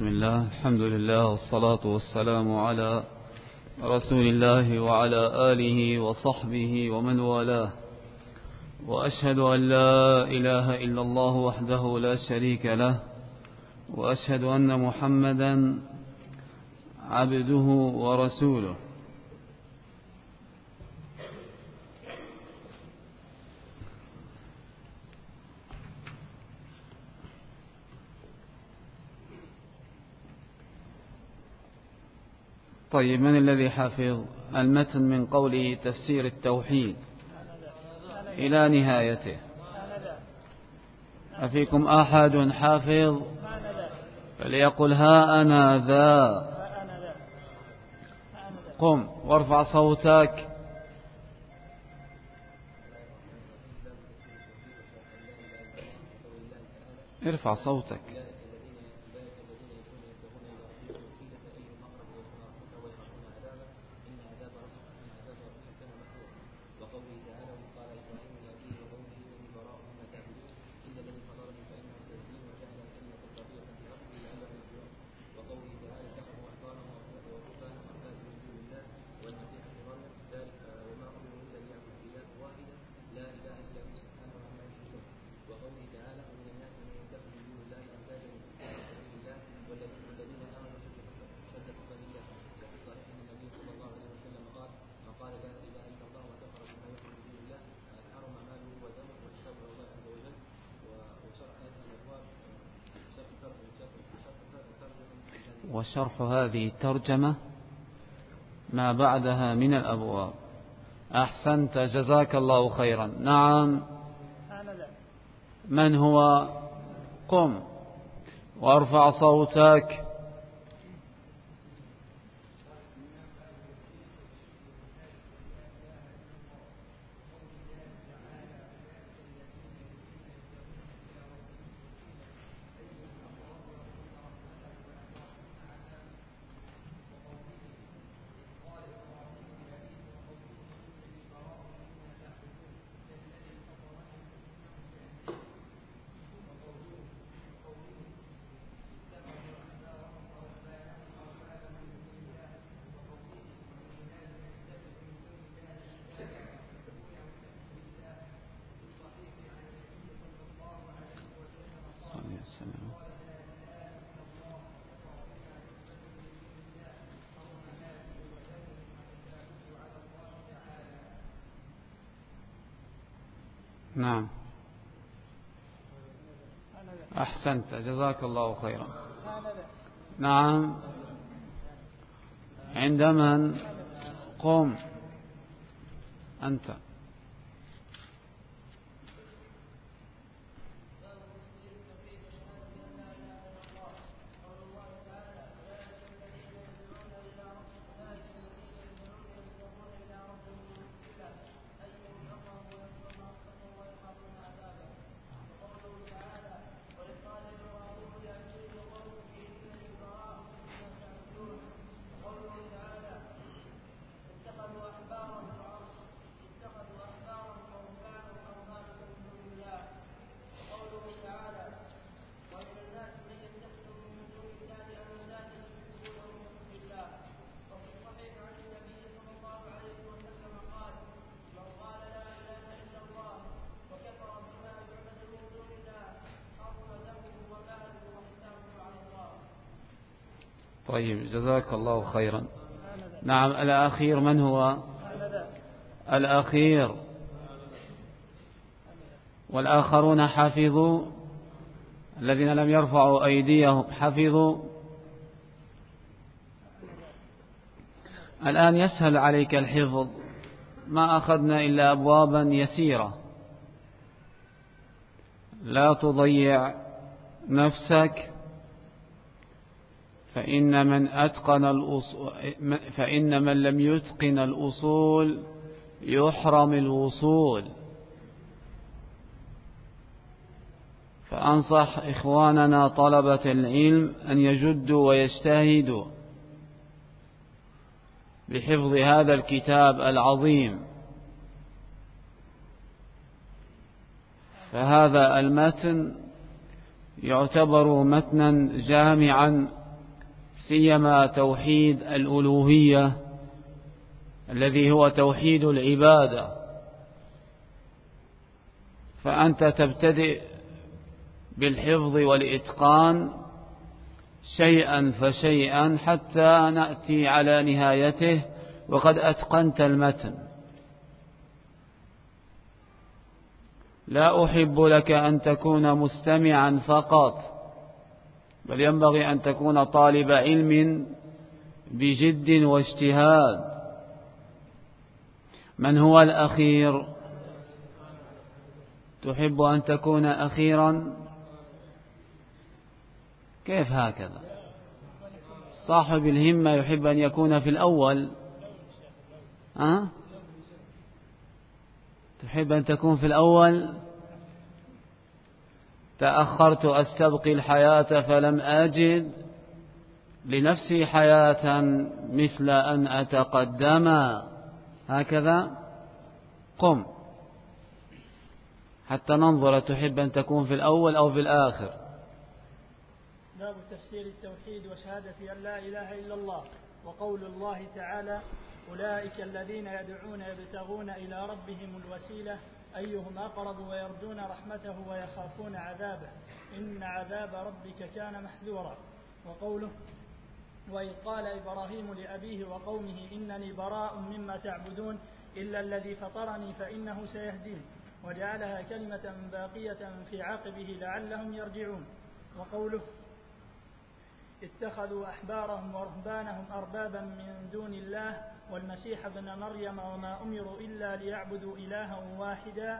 بسم الله، الحمد لله، والصلاة والسلام على رسول الله وعلى آله وصحبه ومن والاه، وأشهد أن لا إله إلا الله وحده لا شريك له، وأشهد أن محمدا عبده ورسوله. طيب، من الذي حافظ المتن من قوله تفسير التوحيد إلى نهايته؟ أفيكم أحد حافظ؟ فليقل ها أنا ذا. قم وارفع صوتك. ارفع صوتك. وشرح هذه الترجمة ما بعدها من الأبواب. أحسنت، جزاك الله خيرا. نعم، من هو؟ قم وارفع صوتك. نعم، أحسنت، جزاك الله خيرا. نعم، عند من؟ قم أنت. طيب، جزاك الله خيرا. نعم، الأخير من هو؟ الأخير. والآخرون حفظوا، الذين لم يرفعوا أيديهم حفظوا. الآن يسهل عليك الحفظ، ما أخذنا إلا أبوابا يسيرة. لا تضيع نفسك، فإن من لم يتقن الأصول يحرم الوصول. فأنصح إخواننا طلبة العلم أن يجدوا ويجتهدوا بحفظ هذا الكتاب العظيم. فهذا المتن يعتبر متنا جامعا سيما توحيد الألوهية الذي هو توحيد العبادة، فأنت تبتدئ بالحفظ والإتقان شيئا فشيئا حتى نأتي على نهايته وقد أتقنت المتن. لا أحب لك أن تكون مستمعا فقط، بل ينبغي أن تكون طالب علم بجد واجتهاد. من هو الأخير؟ تحب أن تكون أخيرا؟ كيف هكذا؟ صاحب الهمة يحب أن يكون في الأول. تحب أن تكون في الأول؟ تأخرت أستبقي الحياة فلم أجد لنفسي حياة مثل أن أتقدم. هكذا قم حتى ننظر، تحب أن تكون في الأول أو في الآخر؟ باب تفسير التوحيد وشهادة أن لا إله إلا الله. وقول الله تعالى: أولئك الذين يدعون يبتغون إلى ربهم الوسيلة أيهم أقرب ويرجون رحمته ويخافون عذابه إن عذاب ربك كان محذورا. وقوله: وإذ قال إبراهيم لأبيه وقومه إنني براء مما تعبدون إلا الذي فطرني فإنه سيهدين وجعلها كلمة باقية في عقبه لعلهم يرجعون. وقوله: اتخذوا أحبارهم ورهبانهم أربابا من دون الله والمسيح ابن مريم وما أمروا إلا ليعبدوا إلها واحدا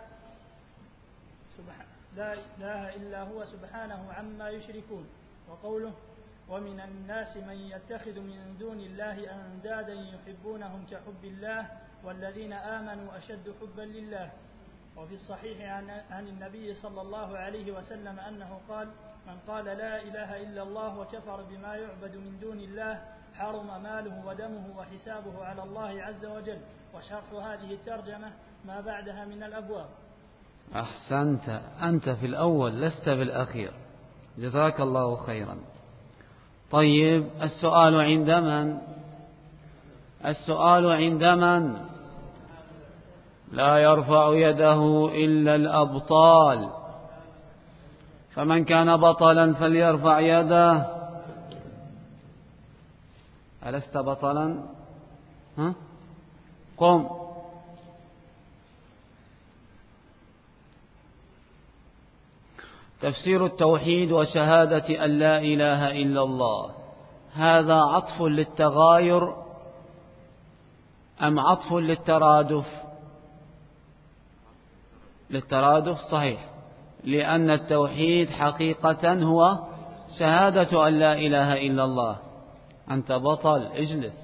لا إله إلا هو سبحانه عما يشركون. وقوله: ومن الناس من يتخذ من دون الله أندادا يحبونهم كحب الله والذين آمنوا أشد حبا لله. وفي الصحيح عن النبي صلى الله عليه وسلم أنه قال: من قال لا إله إلا الله وكفر بما يعبد من دون الله حرم ماله ودمه وحسابه على الله عز وجل. وشرح هذه الترجمة ما بعدها من الأبواب. أحسنت، أنت في الأول لست في الأخير، جزاك الله خيرا. طيب، السؤال عند من؟ السؤال عند من؟ لا يرفع يده إلا الأبطال، فمن كان بطلا فليرفع يده. ألست بطلا؟ قم. تفسير التوحيد وشهادة أن لا إله إلا الله، هذا عطف للتغاير أم عطف للترادف؟ للترادف صحيح، لأن التوحيد حقيقة هو شهادة أن لا إله إلا الله. أنت بطل، اجلس.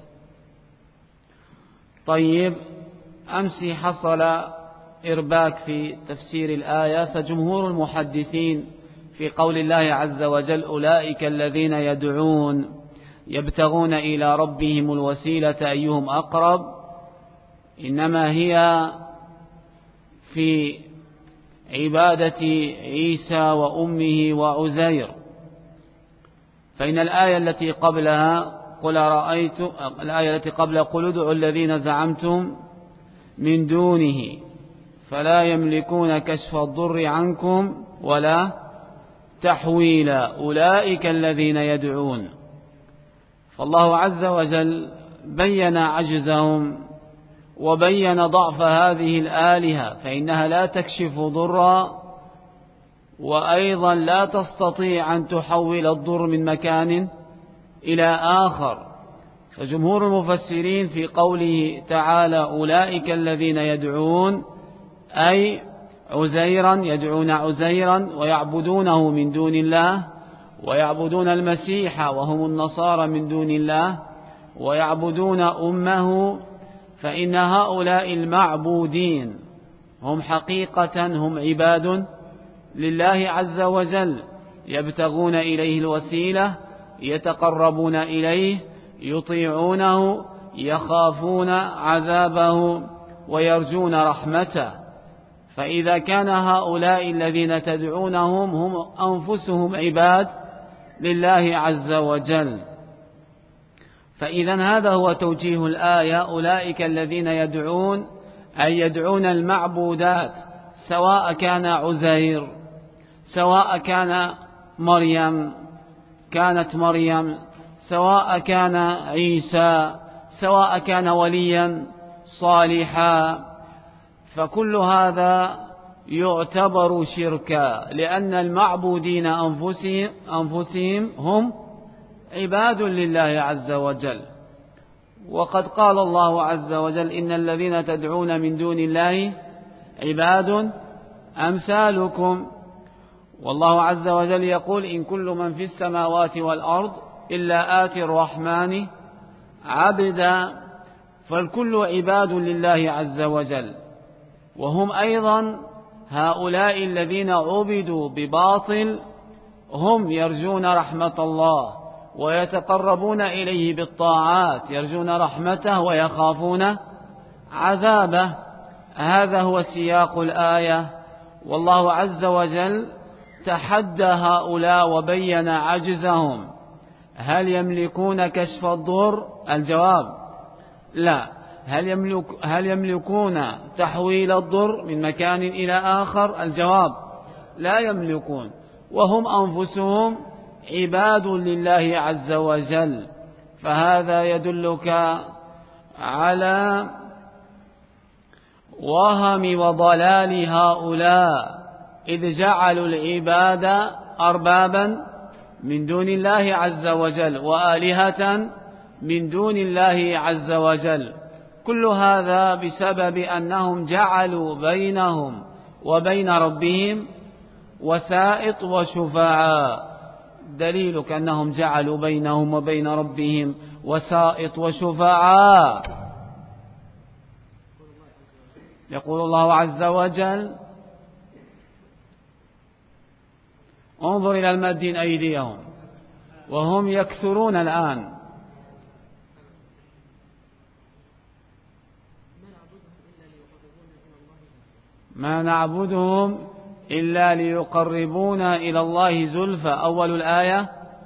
طيب، أمس حصل إرباك في تفسير الآية، فجمهور المحدثين في قول الله عز وجل أولئك الذين يدعون يبتغون إلى ربهم الوسيلة أيهم أقرب، إنما هي في عبادة عيسى وأمه وعزير. فإن الآية التي قبلها الآية التي قبل قل ادعوا الذين زعمتم من دونه فلا يملكون كشف الضر عنكم ولا تحويلا أولئك الذين يدعون. فالله عز وجل بين عجزهم وبين ضعف هذه الآلهة، فإنها لا تكشف ضرا، وأيضا لا تستطيع أن تحول الضر من مكان إلى آخر. فجمهور المفسرين في قوله تعالى أولئك الذين يدعون أي عزيرا، يدعون عزيرا ويعبدونه من دون الله، ويعبدون المسيح وهم النصارى من دون الله، ويعبدون أمه، فإن هؤلاء المعبودين هم حقيقة هم عباد لله عز وجل، يبتغون إليه الوسيلة، يتقربون إليه، يطيعونه، يخافون عذابه ويرجون رحمته. فإذا كان هؤلاء الذين تدعونهم هم أنفسهم عباد لله عز وجل، فإذا هذا هو توجيه الآية: أولئك الذين يدعون، أي يدعون المعبودات، سواء كان عزير، سواء كان كانت مريم، سواء كان عيسى، سواء كان وليا صالحا، فكل هذا يعتبر شركا، لأن المعبودين أنفسهم هم عباد لله عز وجل. وقد قال الله عز وجل: إن الذين تدعون من دون الله عباد أمثالكم. والله عز وجل يقول: إن كل من في السماوات والأرض إلا آتي الرحمن عبدا. فالكل عباد لله عز وجل، وهم أيضا هؤلاء الذين عبدوا بباطل هم يرجون رحمة الله ويتقربون إليه بالطاعات، يرجون رحمته ويخافون عذابه. هذا هو سياق الآية. والله عز وجل تحدى هؤلاء وبين عجزهم. هل يملكون كشف الضر؟ الجواب: لا. هل يملكون تحويل الضر من مكان إلى آخر؟ الجواب: لا يملكون. وهم أنفسهم عباد لله عز وجل. فهذا يدلك على وهم وضلال هؤلاء، إذ جعلوا العباد أربابا من دون الله عز وجل وآلهة من دون الله عز وجل. كل هذا بسبب أنهم جعلوا بينهم وبين ربهم وسائط وشفعاء. دليلك أنهم جعلوا بينهم وبين ربهم وسائط وشفعاء. يقول الله عز وجل: انظر إلى المادين أيديهم وهم يكثرون الآن. ما نعبدهم إلا ليقربونا إلى الله زلفى. أول الآية: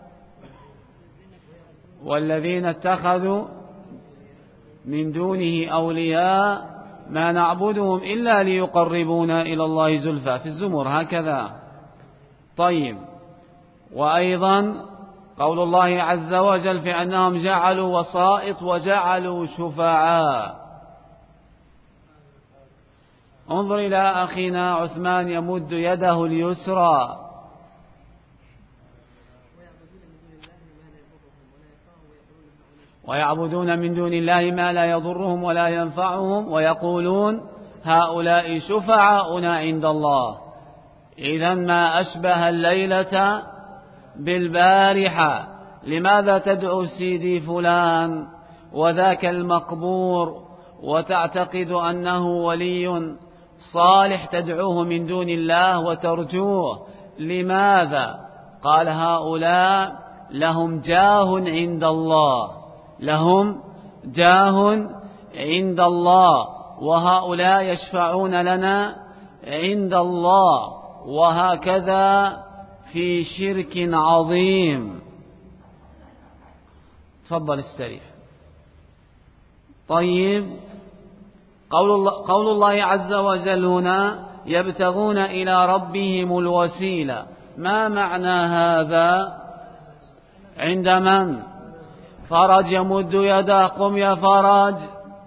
والذين اتخذوا من دونه أولياء ما نعبدهم إلا ليقربونا إلى الله زلفى، في الزمر هكذا. طيب، وأيضا قول الله عز وجل في أنهم جعلوا وسائط وجعلوا شفعاء. انظر إلى أخينا عثمان يمد يده اليسرى ويعبدون من دون الله ما لا يضرهم ولا ينفعهم ويقولون هؤلاء شفعاؤنا عند الله. إذن ما أشبه الليلة بالبارحة. لماذا تدعو سيدي فلان وذاك المقبور وتعتقد أنه ولي صالح تدعوه من دون الله وترجوه؟ لماذا؟ قال: هؤلاء لهم جاه عند الله، لهم جاه عند الله، وهؤلاء يشفعون لنا عند الله. وهكذا في شرك عظيم. تفضل استريح. طيب، قول الله عز وجل هنا: يبتغون إلى ربهم الوسيلة. ما معنى هذا؟ عند من؟ فرج يمد يده. قم يا فرج.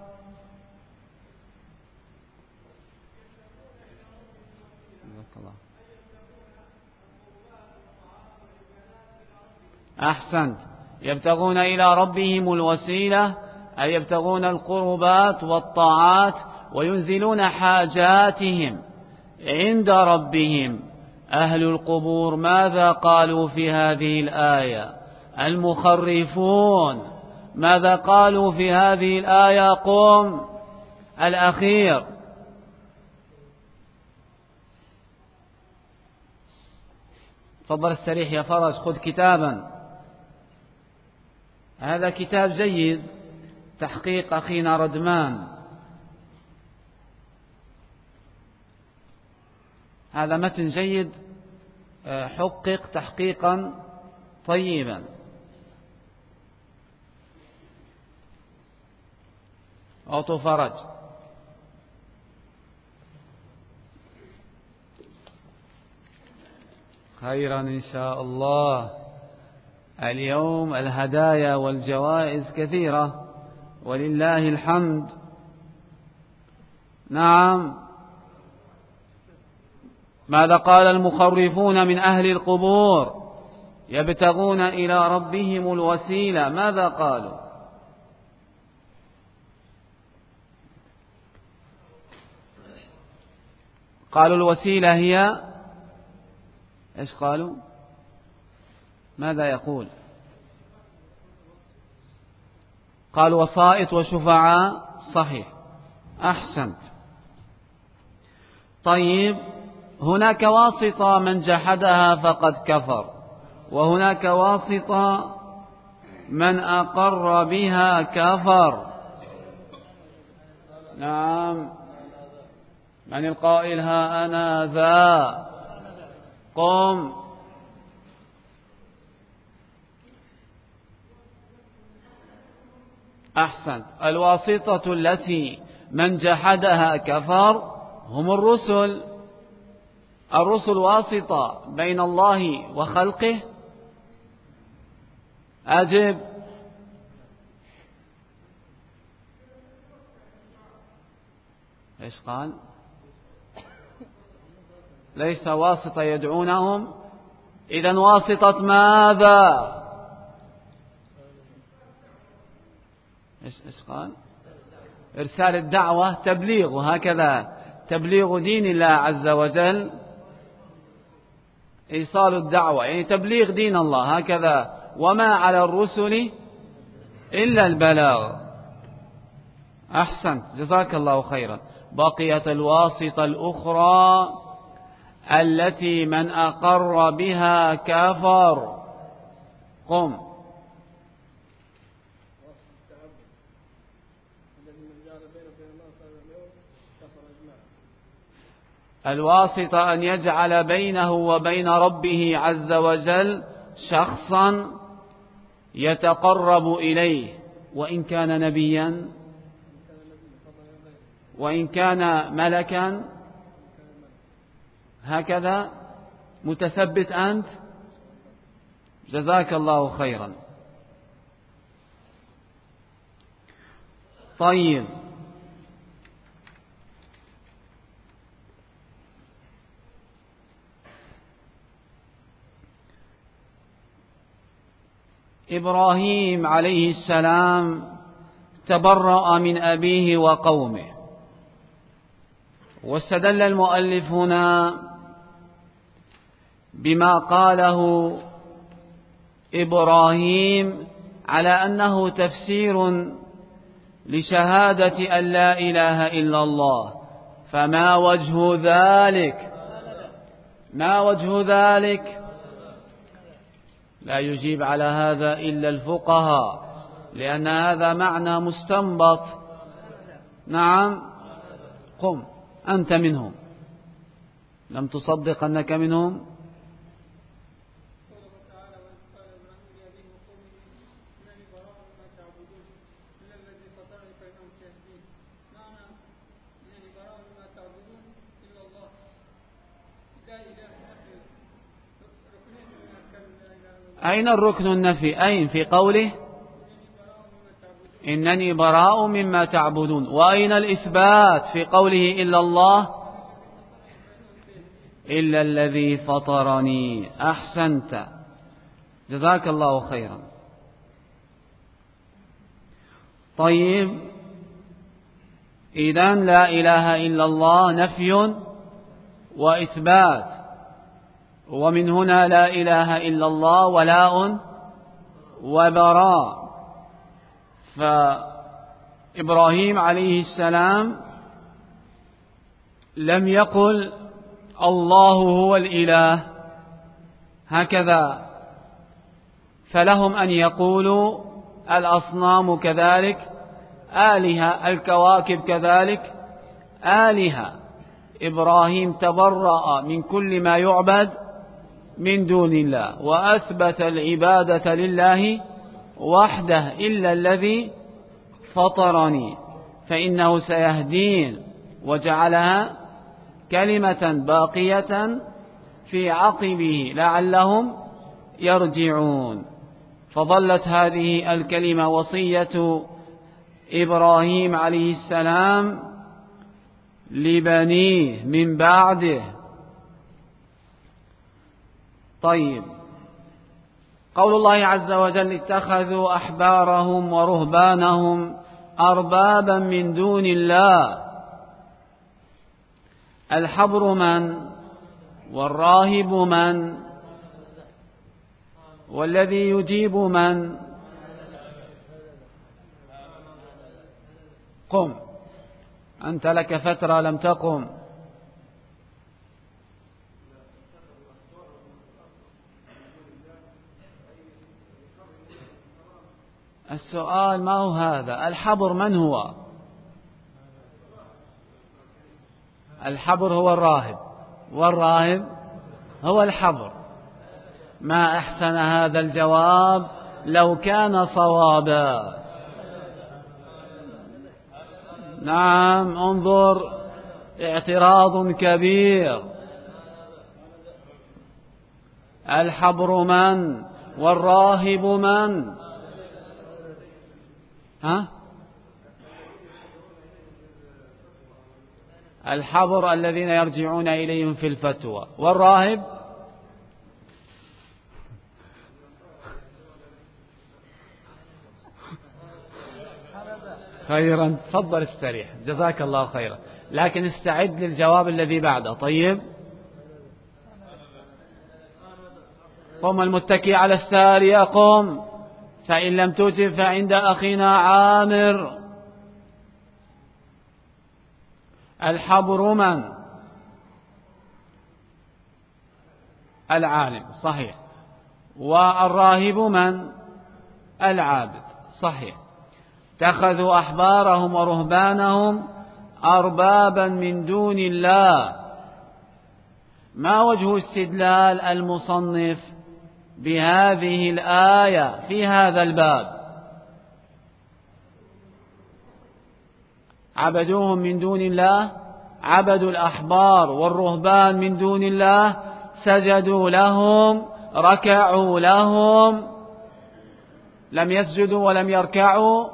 أحسنت. يبتغون إلى ربهم الوسيلة، أي يبتغون القربات والطاعات وينزلون حاجاتهم عند ربهم. أهل القبور ماذا قالوا في هذه الآية؟ المخرفون ماذا قالوا في هذه الآية؟ قم الأخير. تفضل استريح يا فرج، خذ كتابا. هذا كتاب جيد، تحقيق أخينا ردمان. هذا متن جيد، حقق تحقيقا طيبا. أعطوا فرج. خيرا إن شاء الله. اليوم الهدايا والجوائز كثيرة ولله الحمد. نعم. ماذا قال المخرفون من أهل القبور يبتغون إلى ربهم الوسيلة؟ ماذا قالوا؟ قالوا الوسيلة هي إيش قالوا؟ ماذا يقول؟ قالوا وسائط وشفعاء. صحيح، أحسنت. طيب، هناك واسطة من جحدها فقد كفر، وهناك واسطة من أقر بها كفر. نعم. من القائل ها أنا ذا؟ قم. أحسنت. الواسطة التي من جحدها كفر هم الرسل. الرسل واسطة بين الله وخلقه. أجب. إيش قال؟ ليس واسطة يدعونهم. إذن واسطة ماذا؟ إيش قال؟ إرسال الدعوة، تبليغ، هكذا تبليغ دين الله عز وجل. إيصال الدعوة يعني تبليغ دين الله، هكذا. وما على الرسل إلا البلاغ. أحسنت، جزاك الله خيرا. بقيت الواسطة الأخرى التي من أقر بها كفر. قم. الواسطة أن يجعل بينه وبين ربه عز وجل شخصا يتقرب إليه، وإن كان نبيا، وإن كان ملكا. هكذا متثبت أنت؟ جزاك الله خيرا. طيب، إبراهيم عليه السلام تبرأ من أبيه وقومه، واستدل المؤلف هنا بما قاله إبراهيم على أنه تفسير لشهادة أن لا إله إلا الله. فما وجه ذلك؟ ما وجه ذلك؟ لا يجيب على هذا إلا الفقهاء، لأن هذا معنى مستنبط. نعم. قم، أنت منهم. لم تصدق أنك منهم؟ أين الركن النفي؟ أين في قوله إنني براء مما تعبدون؟ وأين الإثبات في قوله إلا الله؟ إلا الذي فطرني. أحسنت، جزاك الله خيرا. طيب، إذن لا إله إلا الله نفي وإثبات، ومن هنا لا إله إلا الله ولاء وبراء. فإبراهيم عليه السلام لم يقل الله هو الإله هكذا، فلهم أن يقولوا الأصنام كذلك آلهة، الكواكب كذلك آلهة. إبراهيم تبرأ من كل ما يعبد من دون الله، وأثبت العبادة لله وحده إلا الذي فطرني. فإنه سيهدين، وجعلها كلمة باقية في عقبه لعلهم يرجعون. فظلت هذه الكلمة وصية إبراهيم عليه السلام لبنيه من بعده. طيب، قول الله عز وجل: اتخذوا أحبارهم ورهبانهم أربابا من دون الله. الحبر من؟ والراهب من؟ والذي يجيب من؟ قم، أنت لك فترة لم تقم. السؤال ما هو هذا؟ الحبر من هو؟ الحبر هو الراهب، والراهب هو الحبر. ما أحسن هذا الجواب لو كان صوابا. نعم، انظر، اعتراض كبير. الحبر من؟ والراهب من؟ الحبر الذين يرجعون إليهم في الفتوى، والراهب خيرا، تفضل استريح، جزاك الله خيرا، لكن استعد للجواب الذي بعده. طيب، قم المتكي على السارية، قم، فإن لم تجب فعند أخينا عامر. الحبر من؟ العالم، صحيح. والراهب من؟ العابد، صحيح. اتخذوا أحبارهم ورهبانهم أربابا من دون الله. ما وجه استدلال المصنف بهذه الآية في هذا الباب؟ عبدوهم من دون الله، عبدوا الأحبار والرهبان من دون الله، سجدوا لهم، ركعوا لهم، لم يسجدوا ولم يركعوا.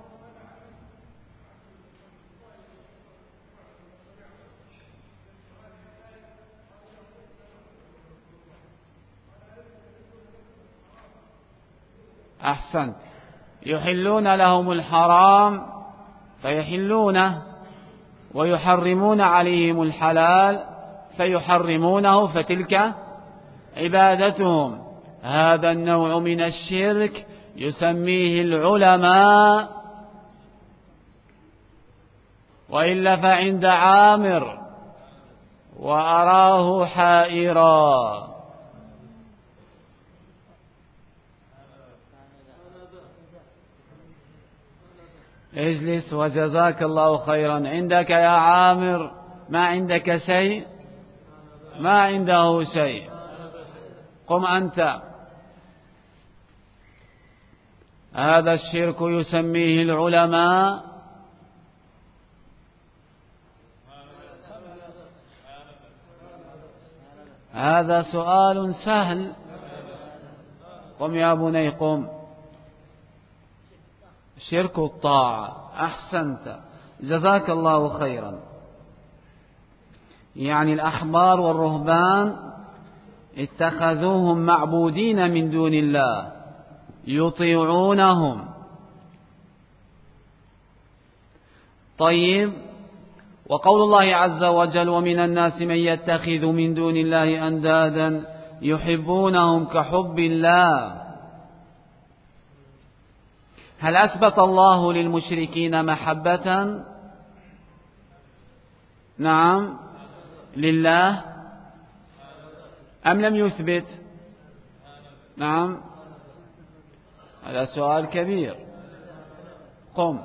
أحسنت. يحلون لهم الحرام فيحلونه، ويحرمون عليهم الحلال فيحرمونه، فتلك عبادتهم. هذا النوع من الشرك يسميه العلماء، وإلا فعند عامر وأراه حائرا. اجلس وجزاك الله خيرا. عندك يا عامر؟ ما عندك شيء؟ ما عنده شيء. قم أنت. هذا الشرك يسميه العلماء. هذا سؤال سهل. قم يا بني، قم. شرك الطاعة، أحسنت، جزاك الله خيرا. يعني الأحبار والرهبان اتخذوهم معبودين من دون الله، يطيعونهم. طيب، وقول الله عز وجل: ومن الناس من يتخذ من دون الله أندادا يحبونهم كحب الله. هل أثبت الله للمشركين محبة؟ نعم، لله، أم لم يثبت؟ نعم، هذا سؤال كبير. قم.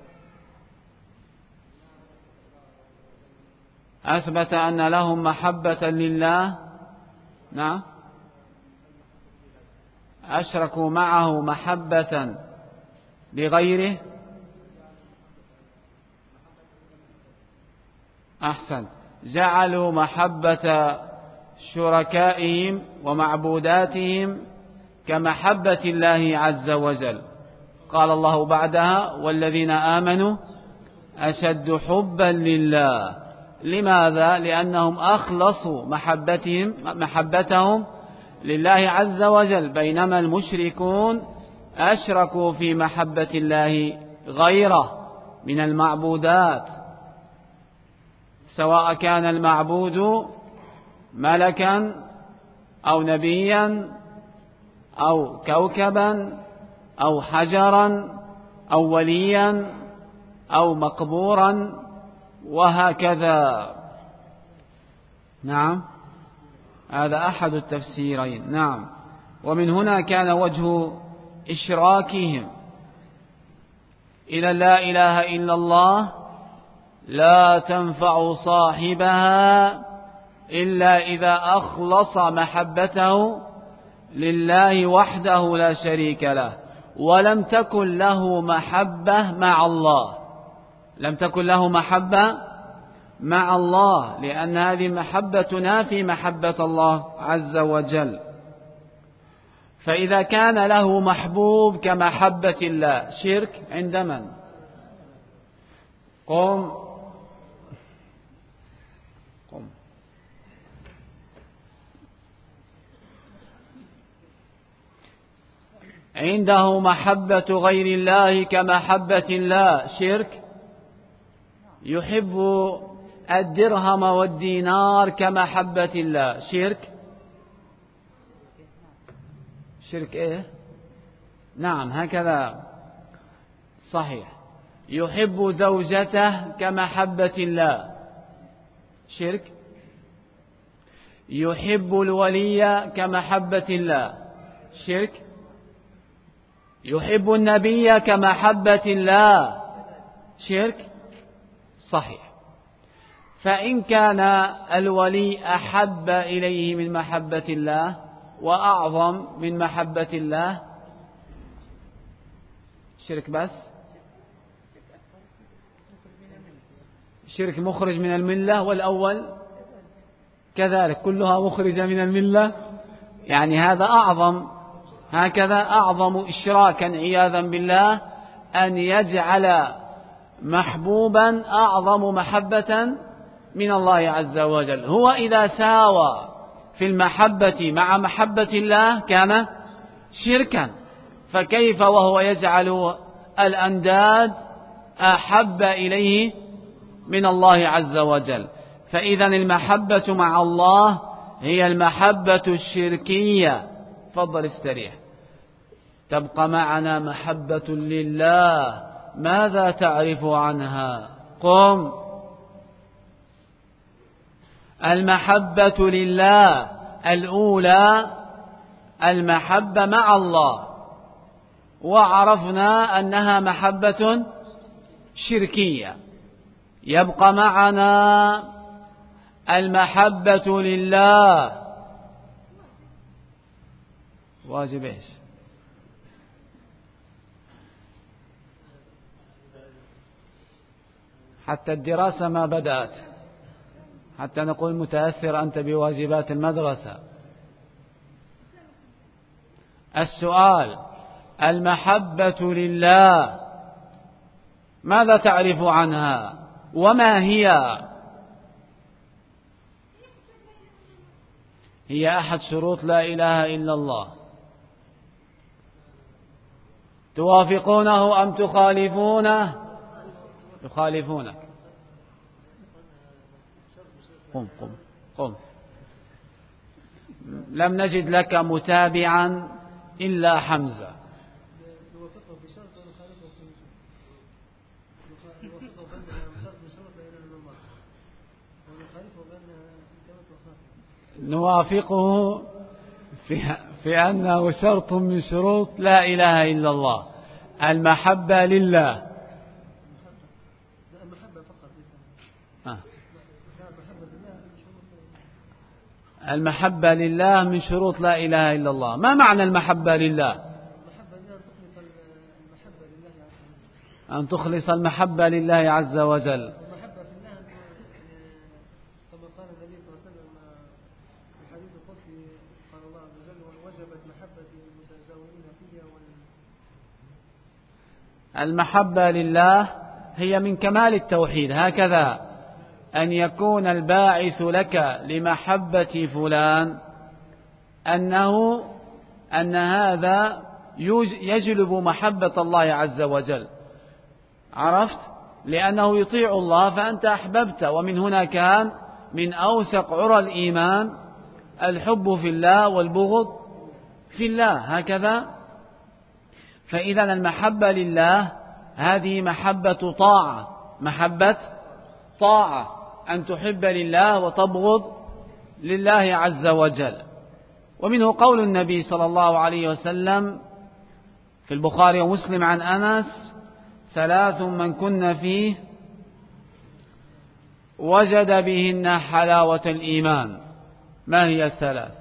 أثبت أن لهم محبة لله. نعم. أشركوا معه محبة لغيره. أحسن. جعلوا محبة شركائهم ومعبوداتهم كمحبة الله عز وجل. قال الله بعدها: والذين آمنوا أشد حبا لله. لماذا؟ لأنهم أخلصوا محبتهم لله عز وجل، بينما المشركون أشركوا في محبة الله غيره من المعبودات، سواء كان المعبود ملكا أو نبيا أو كوكبا أو حجرا أو وليا أو مقبورا وهكذا. نعم، هذا أحد التفسيرين. نعم. ومن هنا كان وجه إشراكهم إلى لا إله إلا الله لا تنفع صاحبها إلا إذا أخلص محبته لله وحده لا شريك له، ولم تكن له محبة مع الله. لم تكن له محبة مع الله، لأن هذه المحبة تنافي محبة الله عز وجل. فإذا كان له محبوب كمحبة الله، شرك عند من؟ قم. عنده محبة غير الله كمحبة الله، شرك. يحب الدرهم والدينار كمحبة الله، شرك. شرك ايه؟ نعم، هكذا صحيح. يحب زوجته كمحبة الله، شرك. يحب الولي كمحبة الله، شرك. يحب النبي كمحبة الله، شرك. صحيح. فإن كان الولي أحب إليه من محبة الله وأعظم من محبة الله، شرك. بس شرك مخرج من الملة، والأول كذلك كلها مخرجة من الملة، يعني هذا أعظم، هكذا أعظم إشراكا عياذا بالله أن يجعل محبوبا أعظم محبة من الله عز وجل. هو إذا ساوى في المحبة مع محبة الله كان شركا، فكيف وهو يجعل الأنداد أحب إليه من الله عز وجل؟ فإذا المحبة مع الله هي المحبة الشركية. تفضل استريح. تبقى معنا محبة لله، ماذا تعرف عنها؟ قم. المحبة لله الأولى المحبة مع الله، وعرفنا أنها محبة شركية. يبقى معنا المحبة لله. واجب ايش؟ حتى الدراسة ما بدأت، حتى نقول متأثر أنت بواجبات المدرسة. السؤال: المحبة لله ماذا تعرف عنها وما هي؟ هي أحد شروط لا إله إلا الله. توافقونه أم تخالفونه؟ يخالفونك. قم قم قم. لم نجد لك متابعا إلا حمزة. نوافقه في أنه شرط من شروط لا إله إلا الله، المحبة لله. المحبة لله من شروط لا إله إلا الله. ما معنى المحبة لله؟ أن تخلص المحبة لله عز وجل. المحبة لله هي من كمال التوحيد، هكذا أن يكون الباعث لك لمحبة فلان أن هذا يجلب محبة الله عز وجل، عرفت؟ لأنه يطيع الله فأنت أحببت. ومن هنا كان من أوثق عرى الإيمان الحب في الله والبغض في الله، هكذا. فإذا المحبة لله هذه محبة طاعة، أن تحب لله وتبغض لله عز وجل. ومنه قول النبي صلى الله عليه وسلم في البخاري ومسلم عن أنس: 3 من كن فيه وجد بهن حلاوة الإيمان. ما هي الثلاث؟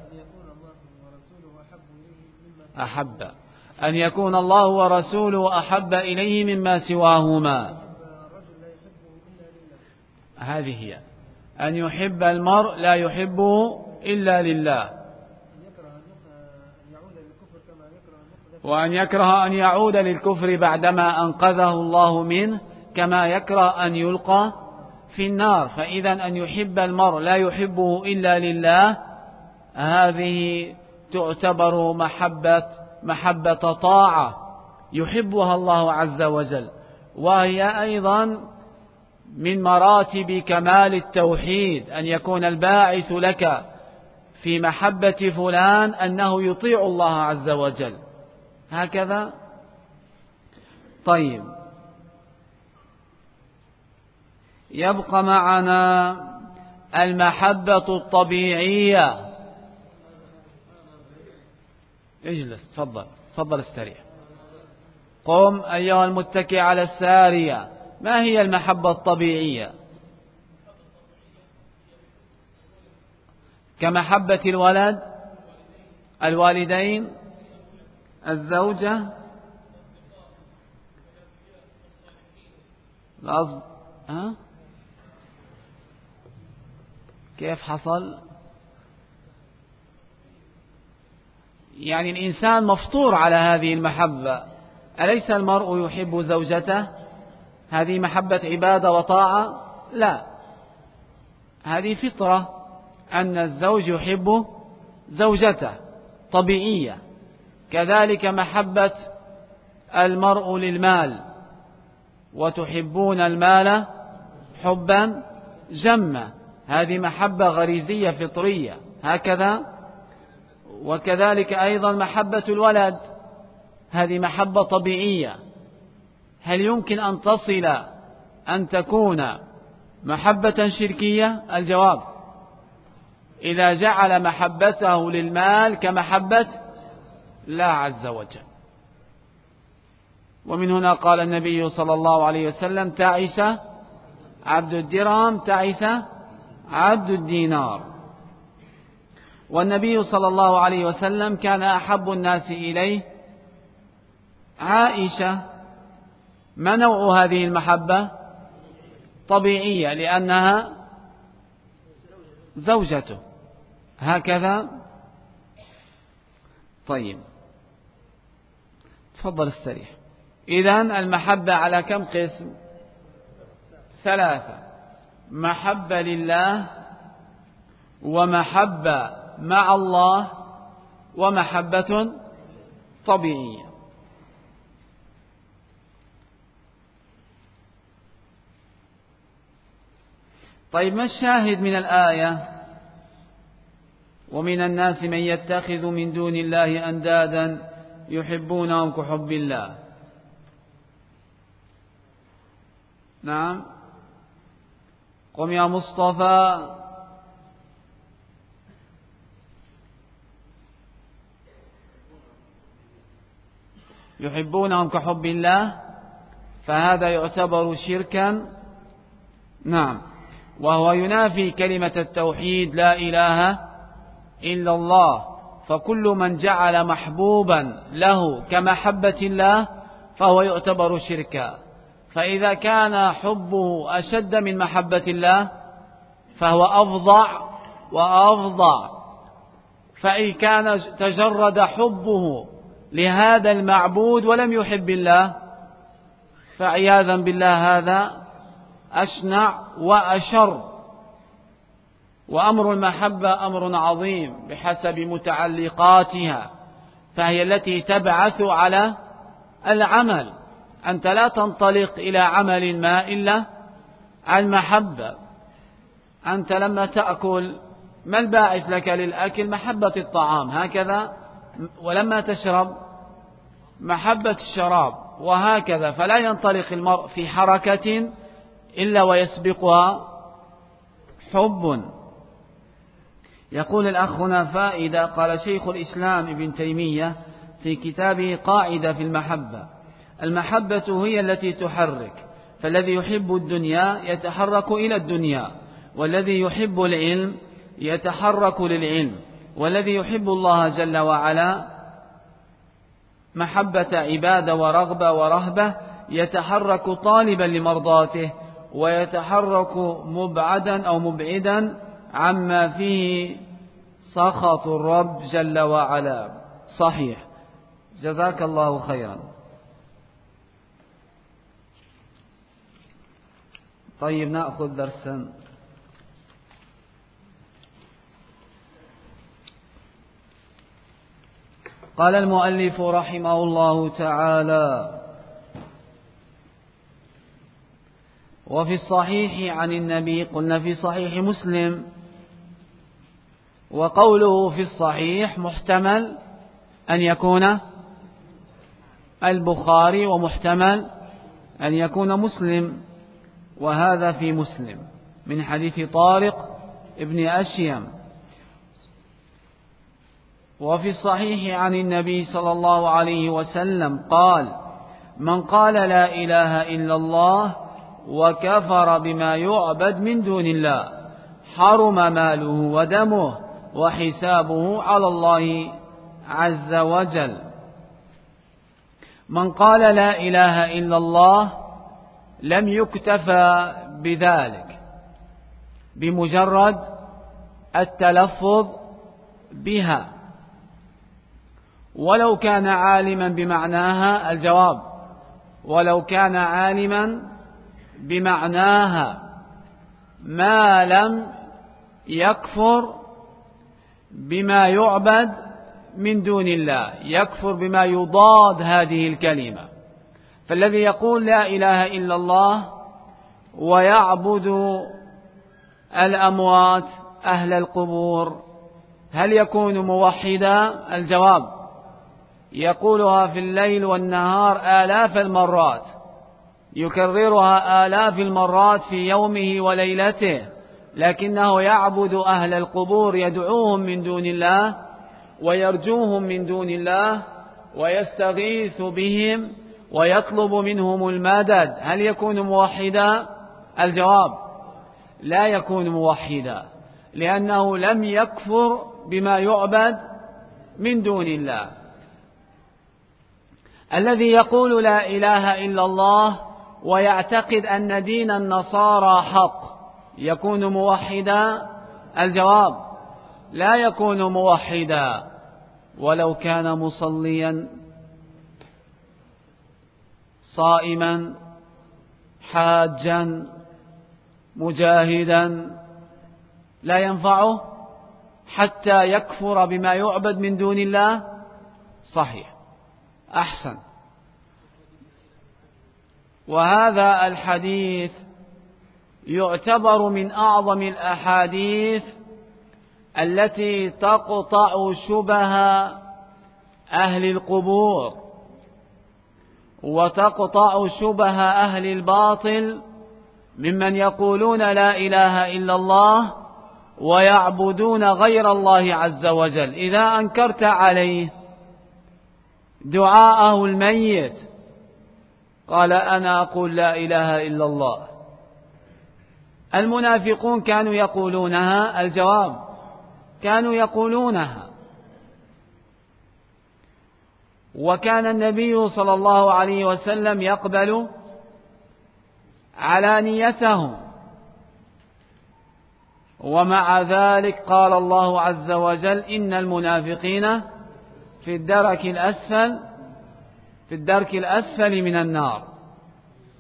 أن يكون الله ورسوله أحب إليه مما سواهما. هذه هي أن يحب المرء لا يحبه إلا لله، وأن يكره أن يعود للكفر بعدما أنقذه الله منه، كما يكره أن يلقى في النار. فإذا أن يحب المرء لا يحبه إلا لله هذه تعتبر محبة طاعة يحبها الله عز وجل، وهي أيضا من مراتب كمال التوحيد، أن يكون الباعث لك في محبة فلان أنه يطيع الله عز وجل، هكذا. طيب، يبقى معنا المحبة الطبيعية. اجلس، تفضل استريح. قم أيها المتكئ على السارية. ما هي المحبة الطبيعية؟ كمحبة الولد، الوالدين، الزوجة، كيف حصل؟ يعني الإنسان مفطور على هذه المحبة. أليس المرء يحب زوجته؟ هذه محبة عبادة وطاعة؟ لا، هذه فطرة، أن الزوج يحب زوجته طبيعية. كذلك محبة المرء للمال، وتحبون المال حبا جما، هذه محبة غريزية فطرية، هكذا. وكذلك أيضا محبة الولد، هذه محبة طبيعية. هل يمكن أن تصل أن تكون محبة شركية؟ الجواب: إذا جعل محبته للمال كمحبة الله عز وجل. ومن هنا قال النبي صلى الله عليه وسلم: تعس عبد الدرهم، تعس عبد الدينار. والنبي صلى الله عليه وسلم كان أحب الناس إليه عائشة. ما نوع هذه المحبة؟ طبيعية، لأنها زوجته، هكذا. طيب، تفضل استريح. إذن المحبة على كم قسم؟ 3: محبة لله، ومحبة مع الله، ومحبة طبيعية. طيب، ما الشاهد من الآية؟ ومن الناس من يتخذ من دون الله أندادا يحبونهم كحب الله. نعم، قم يا مصطفى. يحبونهم كحب الله، فهذا يعتبر شركا، نعم، وهو ينافي كلمة التوحيد: لا إله إلا الله. فكل من جعل محبوبا له كمحبة الله فهو يعتبر شركا. فإذا كان حبه أشد من محبة الله فهو أفظع وأفظع. فإن كان تجرد حبه لهذا المعبود ولم يحب الله فعياذا بالله هذا أشنع وأشر. وأمر المحبة أمر عظيم بحسب متعلقاتها، فهي التي تبعث على العمل. أنت لا تنطلق إلى عمل ما إلا عن محبة. أنت لما تأكل ما الباعث لك للأكل؟ محبة الطعام، هكذا. ولما تشرب محبة الشراب، وهكذا. فلا ينطلق المرء في حركة إلا ويسبقها حب. يقول الأخ هنا فائدة. قال شيخ الإسلام ابن تيمية في كتابه قاعدة في المحبة: المحبة هي التي تحرك، فالذي يحب الدنيا يتحرك إلى الدنيا، والذي يحب العلم يتحرك للعلم، والذي يحب الله جل وعلا محبة عبادة ورغبة ورهبة يتحرك طالبا لمرضاته، ويتحرك مبعدا أو مبعدا عما فيه سخط الرب جل وعلا. صحيح، جزاك الله خيرا. طيب نأخذ درسا. قال المؤلف رحمه الله تعالى: وفي الصحيح عن النبي، قلنا في صحيح مسلم، وقوله في الصحيح محتمل أن يكون البخاري، ومحتمل أن يكون مسلم، وهذا في مسلم من حديث طارق ابن أشيم. وفي الصحيح عن النبي صلى الله عليه وسلم قال: من قال لا إله إلا الله وكفر بما يعبد من دون الله حرم ماله ودمه وحسابه على الله عز وجل. من قال لا إله إلا الله لم يكتفى بذلك بمجرد التلفظ بها، ولو كان عالما بمعناها. الجواب: ولو كان عالما بمعناها ما لم يكفر بما يعبد من دون الله، يكفر بما يضاد هذه الكلمة. فالذي يقول لا إله إلا الله ويعبد الأموات أهل القبور هل يكون موحدا؟ الجواب: يقولها في الليل والنهار آلاف المرات، يكررها آلاف المرات في يومه وليلته، لكنه يعبد أهل القبور، يدعوهم من دون الله ويرجوهم من دون الله ويستغيث بهم ويطلب منهم المدد. هل يكون موحدا؟ الجواب: لا يكون موحدا، لأنه لم يكفر بما يعبد من دون الله. الذي يقول لا إله إلا الله ويعتقد أن دين النصارى حق يكون موحدا؟ الجواب: لا يكون موحدا، ولو كان مصليا صائما حاجا مجاهدا لا ينفعه حتى يكفر بما يعبد من دون الله. صحيح، أحسن. وهذا الحديث يعتبر من أعظم الأحاديث التي تقطع شبه أهل القبور وتقطع شبه أهل الباطل ممن يقولون لا إله إلا الله ويعبدون غير الله عز وجل. إذا أنكرت عليه دعاءه الميت قال: أنا أقول لا إله إلا الله. المنافقون كانوا يقولونها؟ الجواب: كانوا يقولونها. وكان النبي صلى الله عليه وسلم يقبل علانيتهم، ومع ذلك قال الله عز وجل: إن المنافقين في الدرك الأسفل من النار.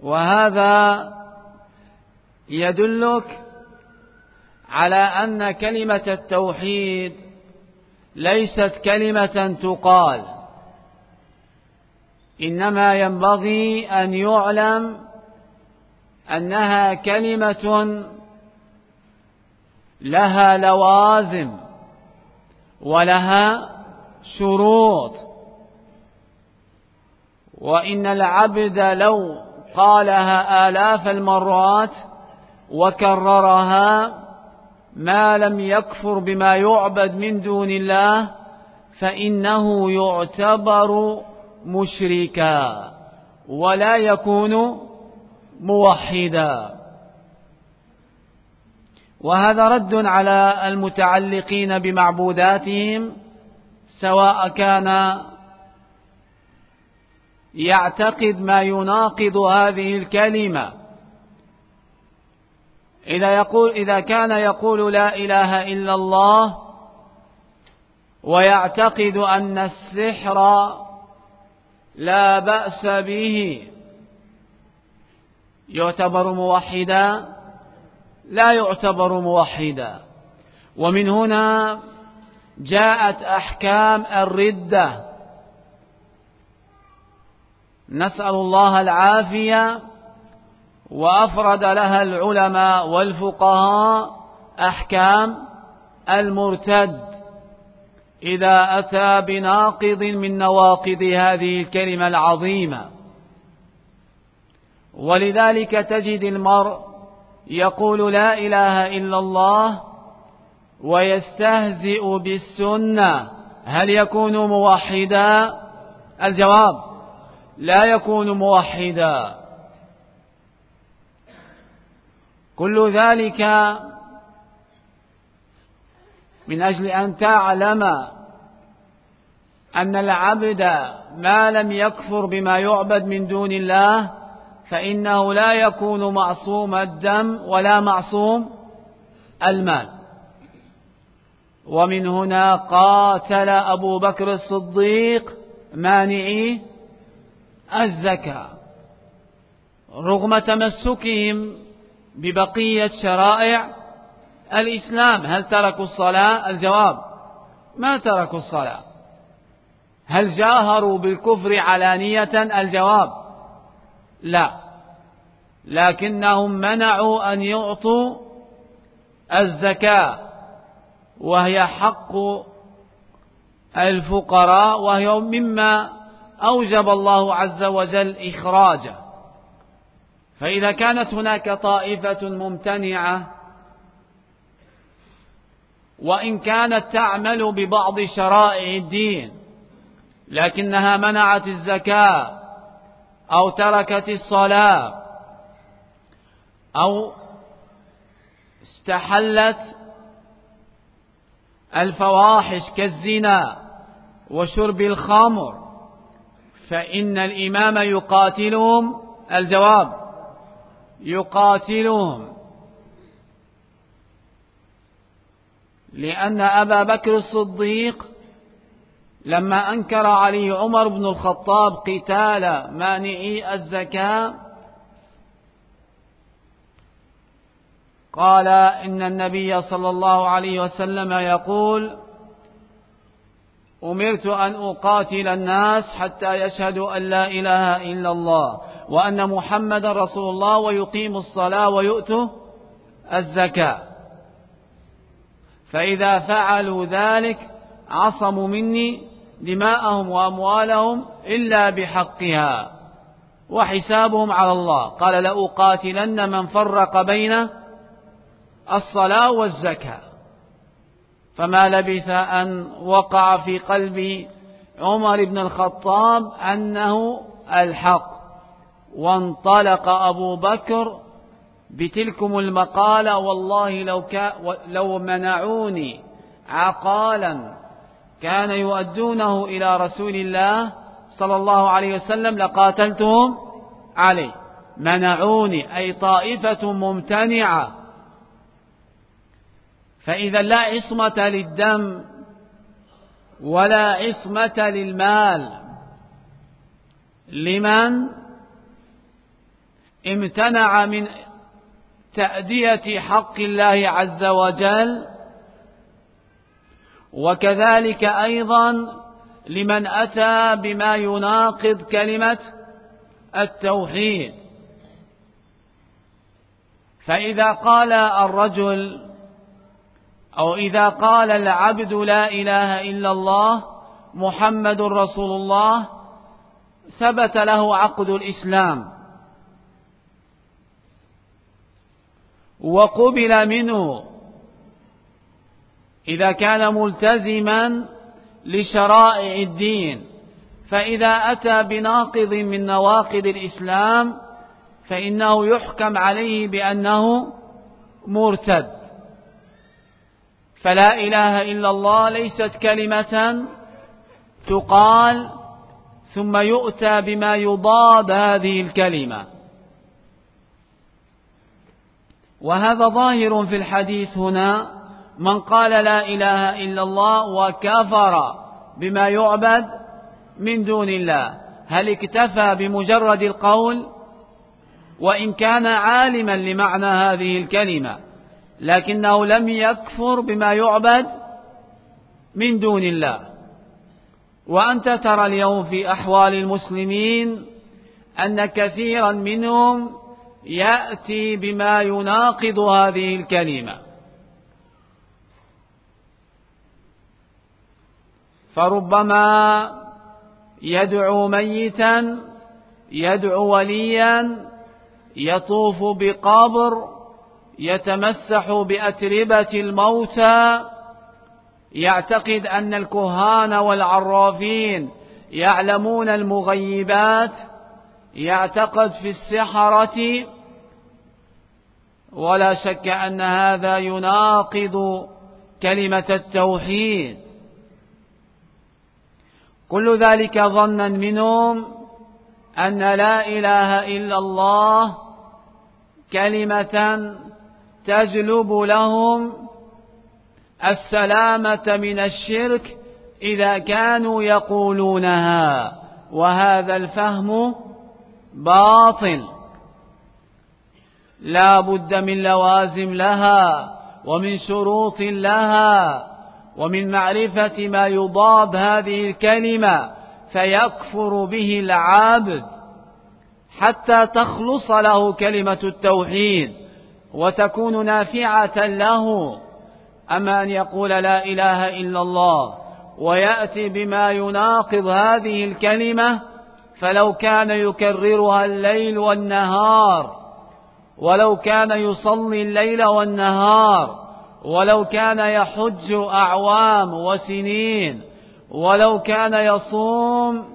وهذا يدلك على أن كلمة التوحيد ليست كلمة تقال، إنما ينبغي أن يعلم أنها كلمة لها لوازم ولها شروط، وإن العبد لو قالها آلاف المرات وكررها ما لم يكفر بما يعبد من دون الله فإنه يعتبر مشركا ولا يكون موحدا. وهذا رد على المتعلقين بمعبوداتهم، سواء كان يعتقد ما يناقض هذه الكلمة. إذا كان يقول لا إله إلا الله ويعتقد أن السحر لا بأس به، يعتبر موحدا؟ لا يعتبر موحدا. ومن هنا جاءت أحكام الردة، نسأل الله العافية، وأفرد لها العلماء والفقهاء أحكام المرتد إذا أتى بناقض من نواقض هذه الكلمة العظيمة. ولذلك تجد المرء يقول لا إله إلا الله ويستهزئ بالسنة، هل يكون موحدا؟ الجواب: لا يكون موحدا. كل ذلك من أجل أن تعلم أن العبد ما لم يكفر بما يعبد من دون الله فإنه لا يكون معصوم الدم ولا معصوم المال. ومن هنا قاتل أبو بكر الصديق مانعي الزكاة رغم تمسكهم ببقية شرائع الإسلام. هل تركوا الصلاة؟ الجواب: ما تركوا الصلاة. هل جاهروا بالكفر علانية؟ الجواب: لا، لكنهم منعوا أن يعطوا الزكاة، وهي حق الفقراء، وهي مما أوجب الله عز وجل إخراجه. فإذا كانت هناك طائفة ممتنعة وإن كانت تعمل ببعض شرائع الدين لكنها منعت الزكاة أو تركت الصلاة أو استحلت الفواحش كالزنا وشرب الخمر، فإن الإمام يقاتلهم. الجواب: يقاتلهم، لأن أبا بكر الصديق لما أنكر علي عمر بن الخطاب قتال مانعي الزكاة قال إن النبي صلى الله عليه وسلم يقول: أمرت أن أقاتل الناس حتى يشهدوا أن لا إله إلا الله وأن محمد رسول الله ويقيموا الصلاة ويؤتوا الزكاة، فإذا فعلوا ذلك عصموا مني دماءهم وأموالهم إلا بحقها وحسابهم على الله. قال: لأقاتلن من فرق بين الصلاة والزكاة. فما لبث أن وقع في قلب عمر بن الخطاب أنه الحق، وانطلق أبو بكر بتلكم المقالة: والله لو منعوني عقالا كان يؤدونه إلى رسول الله صلى الله عليه وسلم لقاتلتهم عليه. منعوني أي طائفة ممتنعة. فإذا لا عصمة للدم ولا عصمة للمال لمن؟ امتنع من تأدية حق الله عز وجل، وكذلك أيضا لمن أتى بما يناقض كلمة التوحيد. فإذا قال الرجل أو إذا قال العبد لا إله إلا الله محمد رسول الله ثبت له عقد الإسلام وقبل منه إذا كان ملتزما لشرائع الدين. فإذا أتى بناقض من نواقض الإسلام فإنه يحكم عليه بأنه مرتد. فلا إله إلا الله ليست كلمة تقال ثم يؤتى بما يضاد هذه الكلمة، وهذا ظاهر في الحديث هنا. من قال لا إله إلا الله وكفر بما يعبد من دون الله، هل اكتفى بمجرد القول؟ وإن كان عالما لمعنى هذه الكلمة لكنه لم يكفر بما يعبد من دون الله. وأنت ترى اليوم في أحوال المسلمين أن كثيرا منهم يأتي بما يناقض هذه الكلمة، فربما يدعو ميتا، يدعو وليا، يطوف بقبر، يتمسح بأتربة الموتى، يعتقد أن الكهان والعرافين يعلمون المغيبات، يعتقد في السحرة، ولا شك أن هذا يناقض كلمة التوحيد. كل ذلك ظنا منهم أن لا إله إلا الله كلمة تجلب لهم السلامة من الشرك إذا كانوا يقولونها، وهذا الفهم باطل. لا بد من لوازم لها ومن شروط لها ومن معرفة ما يضاد هذه الكلمة فيكفر به العابد حتى تخلص له كلمة التوحيد وتكون نافعة له. أما أن يقول لا إله إلا الله ويأتي بما يناقض هذه الكلمة، فلو كان يكررها الليل والنهار، ولو كان يصلي الليل والنهار، ولو كان يحج أعوام وسنين، ولو كان يصوم،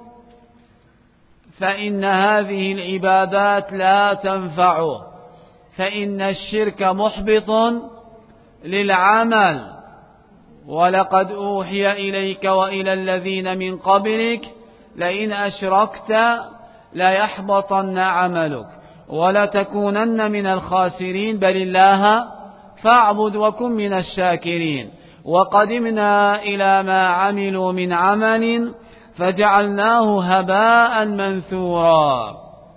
فإن هذه العبادات لا تنفعه، فإن الشرك محبط للعمل. ولقد أوحي إليك وإلى الذين من قبلك لئن أشركت ليحبطن عملك ولتكونن من الخاسرين بل الله فاعبد وكن من الشاكرين. وقدمنا إلى ما عملوا من عمل فجعلناه هباء منثورا.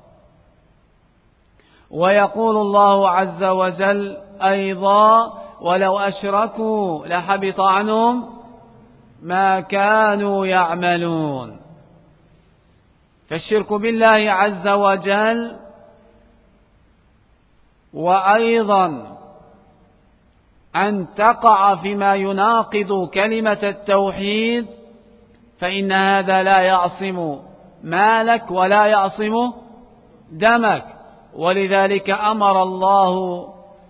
ويقول الله عز وجل أيضا ولو أشركوا لحبط عنهم ما كانوا يعملون. فالشرك بالله عز وجل وأيضا أن تقع فيما يناقض كلمة التوحيد فإن هذا لا يعصم مالك ولا يعصم دمك. ولذلك أمر الله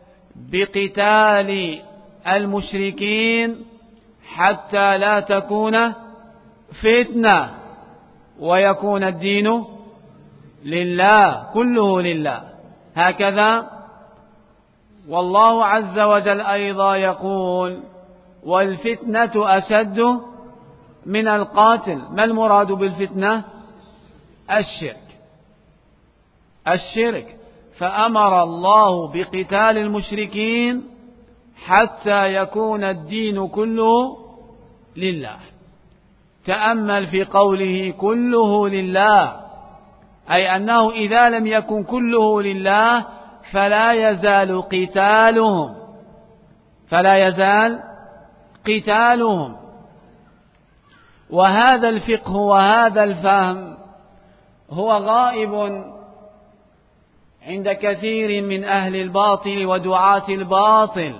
بقتال المشركين حتى لا تكون فتنة ويكون الدين لله كله لله. هكذا والله عز وجل أيضا يقول والفتنة أشد من القاتل. ما المراد بالفتنة؟ الشرك. فأمر الله بقتال المشركين حتى يكون الدين كله لله. تأمل في قوله كله لله، أي أنه إذا لم يكن كله لله فلا يزال قتالهم. وهذا الفقه وهذا الفهم هو غائب عند كثير من أهل الباطل ودعاة الباطل.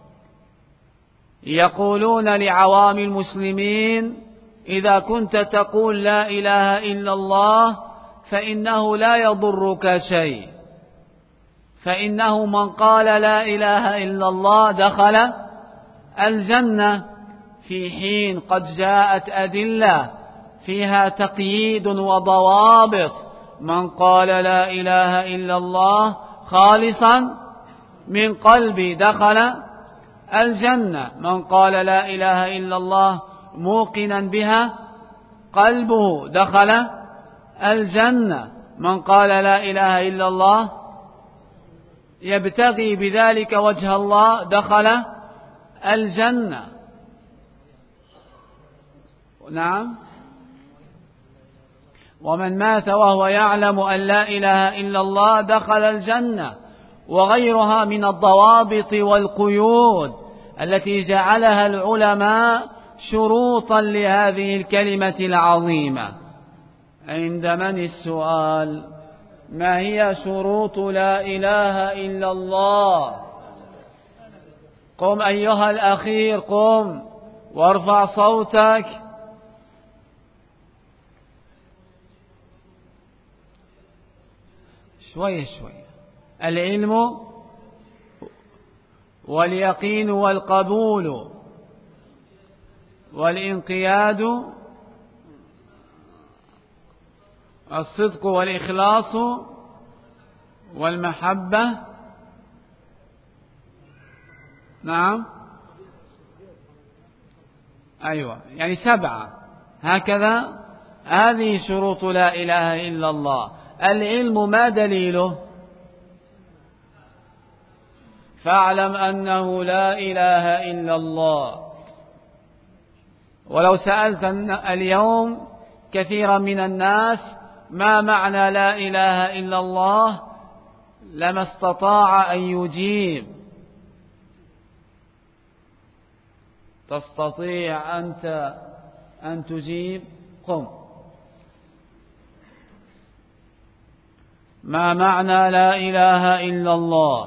يقولون لعوام المسلمين: إذا كنت تقول لا إله إلا الله فإنه لا يضرك شيء، فإنه من قال لا إله إلا الله دخل الجنة، في حين قد جاءت أدلة فيها تقييد وضوابط: من قال لا إله إلا الله خالصا من قلبي دخل الجنة، من قال لا إله إلا الله موقنا بها قلبه دخل الجنة، من قال لا إله إلا الله يبتغي بذلك وجه الله دخل الجنة. نعم. ومن مات وهو يعلم أن لا إله إلا الله دخل الجنة، وغيرها من الضوابط والقيود التي جعلها العلماء شروطا لهذه الكلمة العظيمة. عند من السؤال؟ ما هي شروط لا إله إلا الله؟ قم أيها الأخير، قم وارفع صوتك. شوية شوية. العلم واليقين والقبول والانقياد، الصدق والإخلاص والمحبة. نعم، أيوة، يعني 7 هكذا. هذه شروط لا إله إلا الله. العلم ما دليله؟ فاعلم أنه لا إله إلا الله. ولو سألت اليوم كثيرا من الناس ما معنى لا إله إلا الله لما استطاع أن يجيب. تستطيع أنت أن تجيب؟ قم. ما معنى لا إله إلا الله؟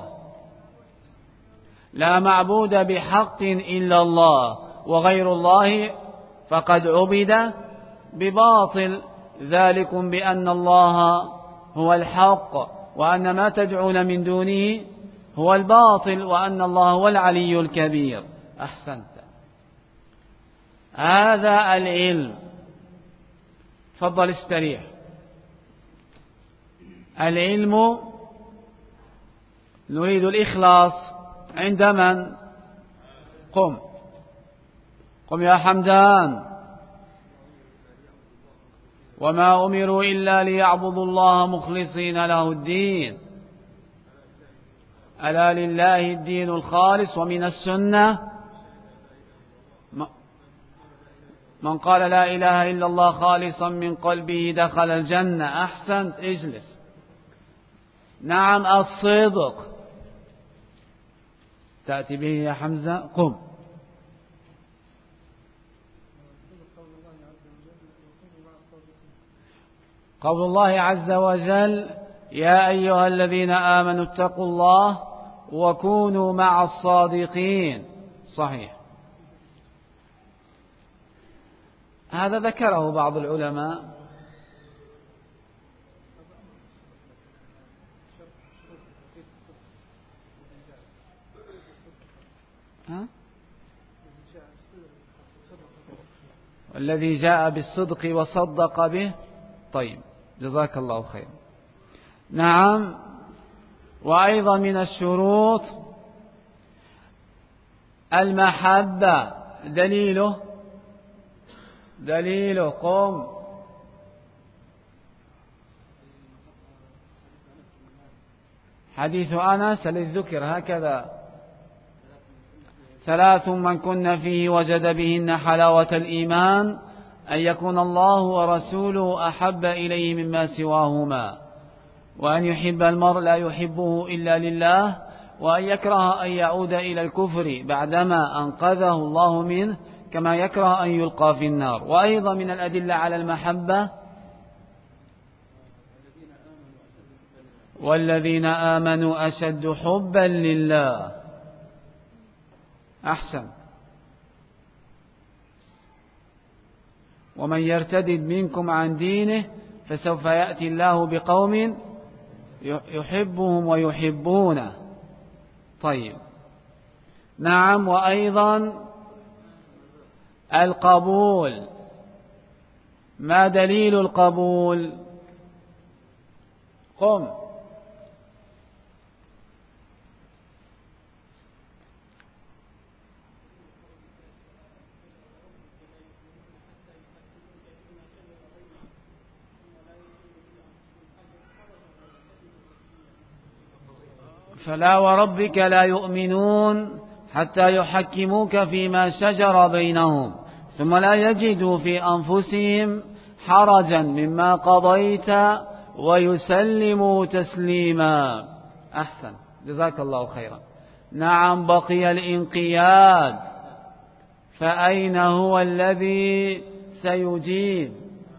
لا معبود بحق إلا الله، وغير الله فقد عبد بباطل. ذلكم بأن الله هو الحق، وأن ما تدعون من دونه هو الباطل، وأن الله هو العلي الكبير. أحسنت. هذا العلم. تفضل استريح. العلم نريد الإخلاص عند من؟ قم قم يا حمدان. وما أمروا إلا ليعبدوا الله مخلصين له الدين، ألا لله الدين الخالص. ومن السنة من قال لا إله إلا الله خالصا من قلبه دخل الجنة. أحسنت، اجلس. نعم، الصدق تأتي به يا حمزة. قم. قول الله عز وجل: يا أيها الذين آمنوا اتقوا الله وكونوا مع الصادقين. صحيح، هذا ذكره بعض العلماء. الذي جاء بالصدق وصدق به. طيب، جزاك الله خير. نعم. وأيضا من الشروط المحبة. دليله قم. حديث أنس الذي ذكر هكذا: 3 من كن فيه وجد بهن حلاوة الإيمان: أن يكون الله ورسوله أحب إليه مما سواهما، وأن يحب المرء لا يحبه إلا لله، وأن يكره أن يعود إلى الكفر بعدما أنقذه الله منه، كما يكره أن يلقى في النار. وأيضا من الأدلة على المحبة: والذين آمنوا أشد حبا لله. أحسن. ومن يرتد منكم عن دينه فسوف يأتي الله بقوم يحبهم ويحبونه. طيب، نعم. وأيضا القبول. ما دليل القبول؟ قم. فلا وربك لا يؤمنون حتى يحكموك فيما شجر بينهم ثم لا يجدوا في أنفسهم حرجا مما قضيت ويسلموا تسليما. أحسن، جزاك الله خيرا. نعم، بقي الانقياد، فأين هو الذي سيجيب؟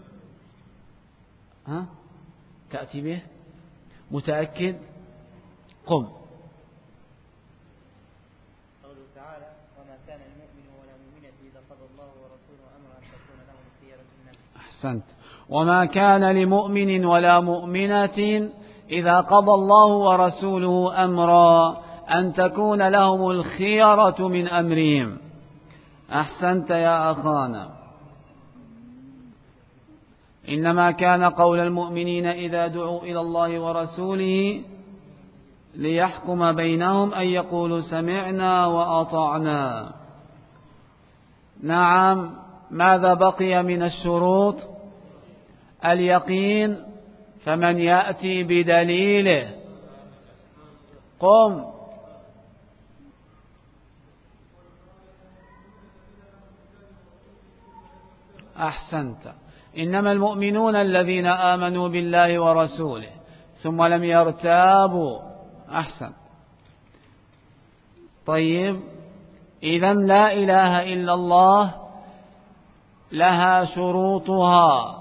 تأتي به؟ متأكد؟ قم. قوله تعالى: وما كان المؤمن ولا مؤمنة إذا قضى الله ورسوله أمرا أن تكون لهم الخيرة من أمرهم. أحسنت. وما كان لمؤمن ولا مؤمنة إذا قضى الله ورسوله أمرا أن تكون لهم الخيرة من أمرهم. أحسنت يا أخانا. إنما كان قول المؤمنين إذا دعوا إلى الله ورسوله ليحكم بينهم أن يقولوا سمعنا وأطعنا. نعم. ماذا بقي من الشروط؟ اليقين. فمن يأتي بدليله؟ قم. أحسنت. إنما المؤمنون الذين آمنوا بالله ورسوله ثم لم يرتابوا. أحسن. طيب، إذن لا إله إلا الله لها شروطها.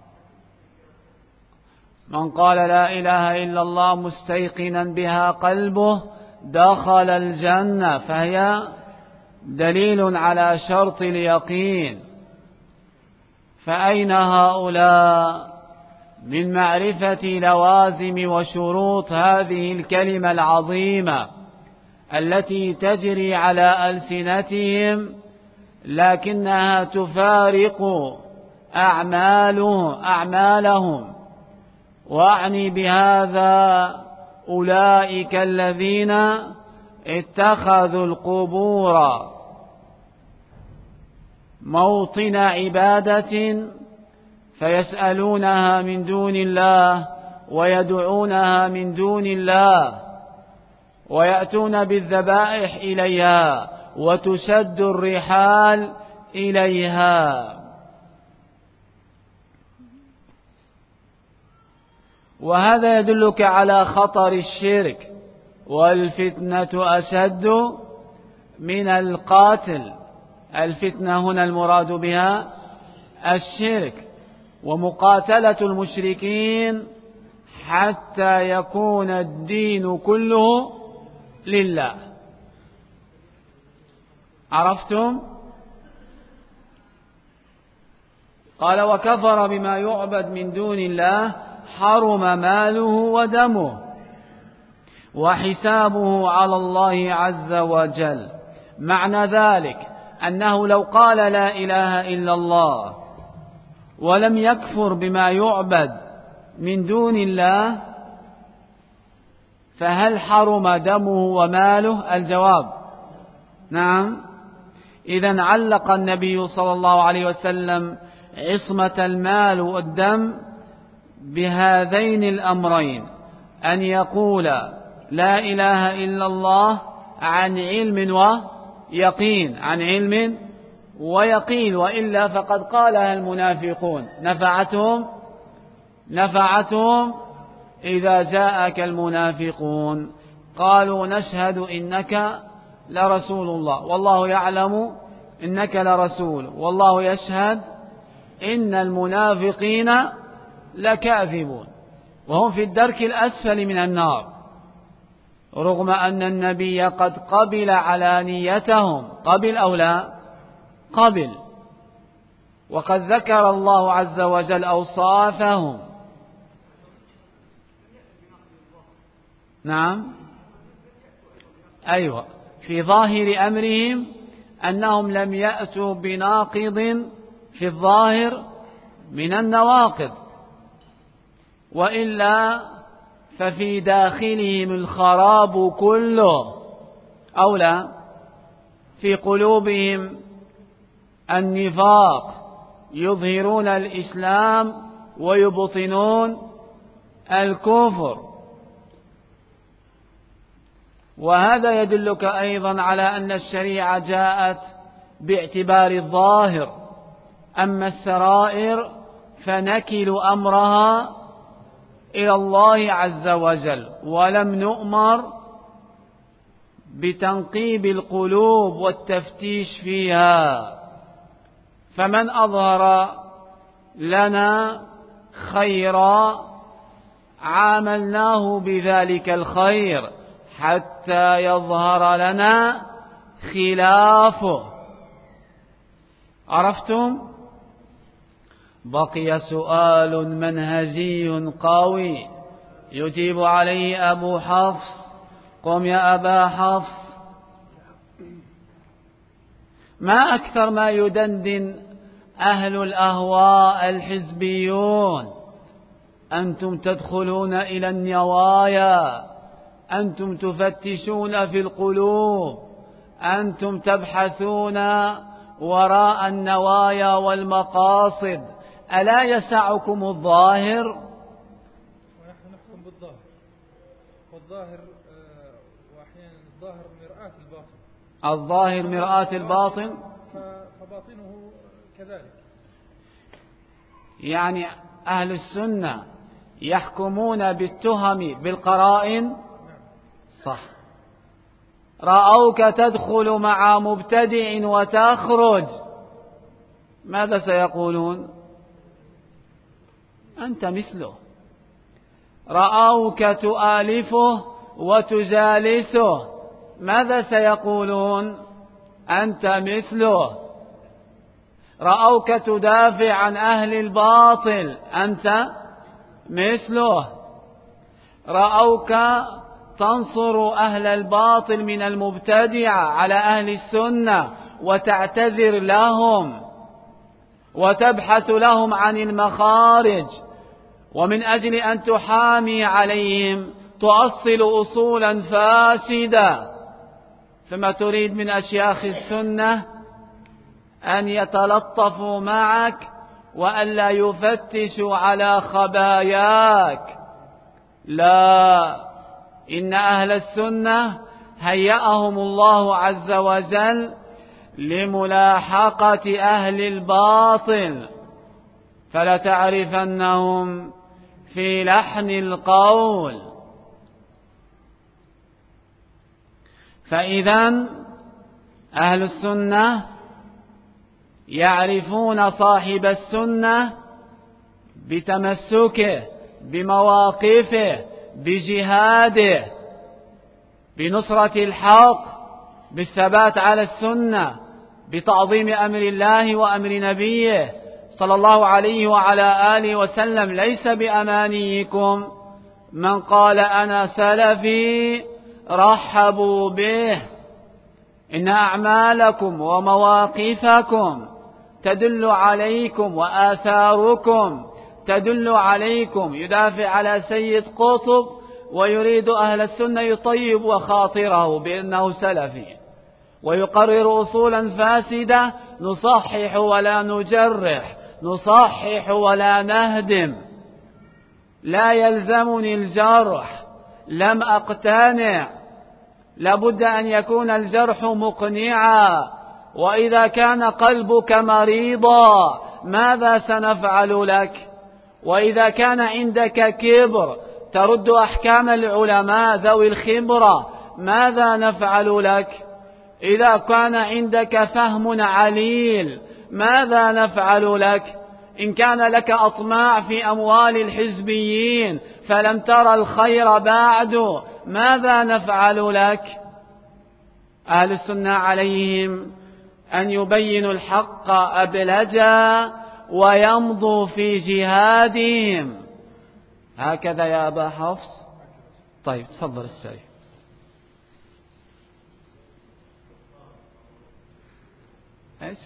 من قال لا إله إلا الله مستيقنا بها قلبه دخل الجنة، فهي دليل على شرط اليقين. فأين هؤلاء من معرفة لوازم وشروط هذه الكلمة العظيمة التي تجري على ألسنتهم لكنها تفارق أعمالهم؟ وأعني بهذا أولئك الذين اتخذوا القبور موطن عبادة فيسألونها من دون الله ويدعونها من دون الله، ويأتون بالذبائح إليها وتشد الرحال إليها. وهذا يدلك على خطر الشرك، والفتنة أشد من القاتل. الفتنة هنا المراد بها الشرك، ومقاتلة المشركين حتى يكون الدين كله لله. عرفتم؟ قال: وكفر بما يعبد من دون الله حرم ماله ودمه وحسابه على الله عز وجل. معنى ذلك أنه لو قال لا إله إلا الله ولم يكفر بما يعبد من دون الله فهل حرم دمه وماله؟ الجواب نعم. إذن علق النبي صلى الله عليه وسلم عصمة المال والدم بهذين الأمرين: أن يقول لا إله إلا الله عن علم ويقين، عن علم ويقين، وإلا فقد قالها المنافقون نفعتهم إذا جاءك المنافقون قالوا نشهد إنك لرسول الله والله يعلم إنك لرسول والله يشهد إن المنافقين لكاذبون، وهم في الدرك الأسفل من النار، رغم أن النبي قد قبل علانيتهم. قبل أو لا قبل، وقد ذكر الله عز وجل أوصافهم. نعم، أيوة، في ظاهر أمرهم أنهم لم يأتوا بناقض في الظاهر من النواقض، وإلا ففي داخلهم الخراب كله، أو لا، في قلوبهم النفاق، يظهرون الإسلام ويبطنون الكفر. وهذا يدلك أيضا على أن الشريعة جاءت باعتبار الظاهر، أما السرائر فنكل أمرها إلى الله عز وجل، ولم نؤمر بتنقيب القلوب والتفتيش فيها. فمن أظهر لنا خيرا عاملناه بذلك الخير حتى يظهر لنا خلافه. عرفتم؟ بقي سؤال منهجي قوي يجيب عليه أبو حفص. قم يا أبا حفص. ما أكثر ما يدندن أهل الأهواء الحزبيون. أنتم تدخلون إلى النوايا، أنتم تفتشون في القلوب، أنتم تبحثون وراء النوايا والمقاصد، ألا يسعكم الظاهر؟ ونحن نحكم بالظاهر، والظاهر وأحيانا الظاهر مرآة الباطن. الظاهر مرآة الباطن، فباطنه كذلك. يعني أهل السنة يحكمون بالتهم بالقرائن. صح. رأوك تدخل مع مبتدع وتخرج، ماذا سيقولون؟ أنت مثله. رأوك تؤالفه وتجالسه، ماذا سيقولون؟ أنت مثله. رأوك تدافع عن أهل الباطل، أنت مثله. رأوك تنصر أهل الباطل من المبتدعة على أهل السنة وتعتذر لهم وتبحث لهم عن المخارج، ومن أجل أن تحامي عليهم تؤصل أصولا فاسدة. ثم تريد من أشياخ السنة أن يتلطفوا معك وألا يفتشوا على خباياك. لا، إن أهل السنة هيأهم الله عز وجل لملاحقة أهل الباطل، فلتعرفنهم في لحن القول. فإذا أهل السنة يعرفون صاحب السنة بتمسكه، بمواقفه، بجهاده، بنصرة الحق، بالثبات على السنة، بتعظيم أمر الله وأمر نبيه صلى الله عليه وعلى آله وسلم. ليس بأمانيكم، من قال أنا سلفي رحبوا به، إن أعمالكم ومواقفكم تدل عليكم وآثاركم تدل عليكم. يدافع على سيد قطب ويريد أهل السنة يطيب وخاطره بأنه سلفي، ويقرر أصولا فاسدة. نصحح ولا نجرح، نصحح ولا نهدم. لا يلزمني الجرح، لم أقتنع. لابد أن يكون الجرح مقنعا، وإذا كان قلبك مريضا ماذا سنفعل لك؟ وإذا كان عندك كبر ترد أحكام العلماء ذوي الخبرة ماذا نفعل لك؟ إذا كان عندك فهم عليل ماذا نفعل لك؟ إن كان لك أطماع في أموال الحزبيين فلم ترى الخير بعد ماذا نفعل لك؟ أهل السنة عليهم أن يبينوا الحق أبلجا ويمضوا في جهادهم. هكذا يا أبا حفص. طيب تفضل السريع. إيش؟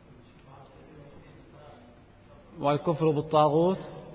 والكفر بالطاغوت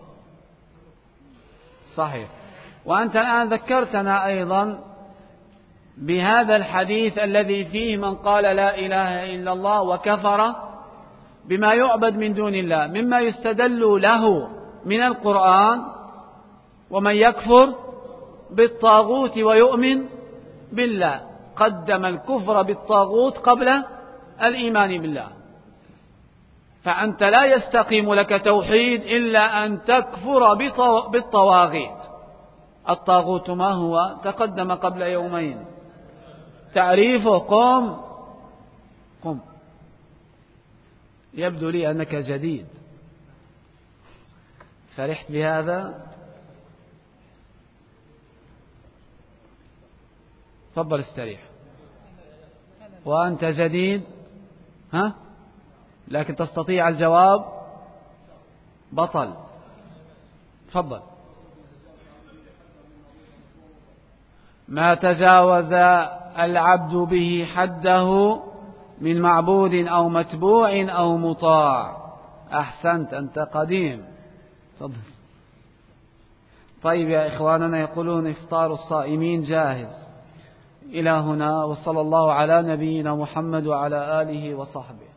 صحيح. وأنت الآن ذكرتنا أيضا بهذا الحديث الذي فيه من قال لا إله إلا الله وكفر بما يعبد من دون الله، مما يستدل له من القرآن: ومن يكفر بالطاغوت ويؤمن بالله. قدم الكفر بالطاغوت قبل الإيمان بالله. فأنت لا يستقيم لك توحيد إلا أن تكفر بالطواغيت. الطاغوت ما هو؟ تقدم قبل يومين تعريفه. قم. يبدو لي أنك جديد. فرحت بهذا؟ تفضل استريح. وأنت جديد؟ ها؟ لكن تستطيع الجواب؟ بطل. تفضل. ما تجاوز العبد به حده من معبود أو متبوع أو مطاع. أحسنت، أنت قديم. تفضل. طيب يا إخواننا، يقولون إفطار الصائمين جاهز. إلى هنا، وصلى الله على نبينا محمد وعلى آله وصحبه.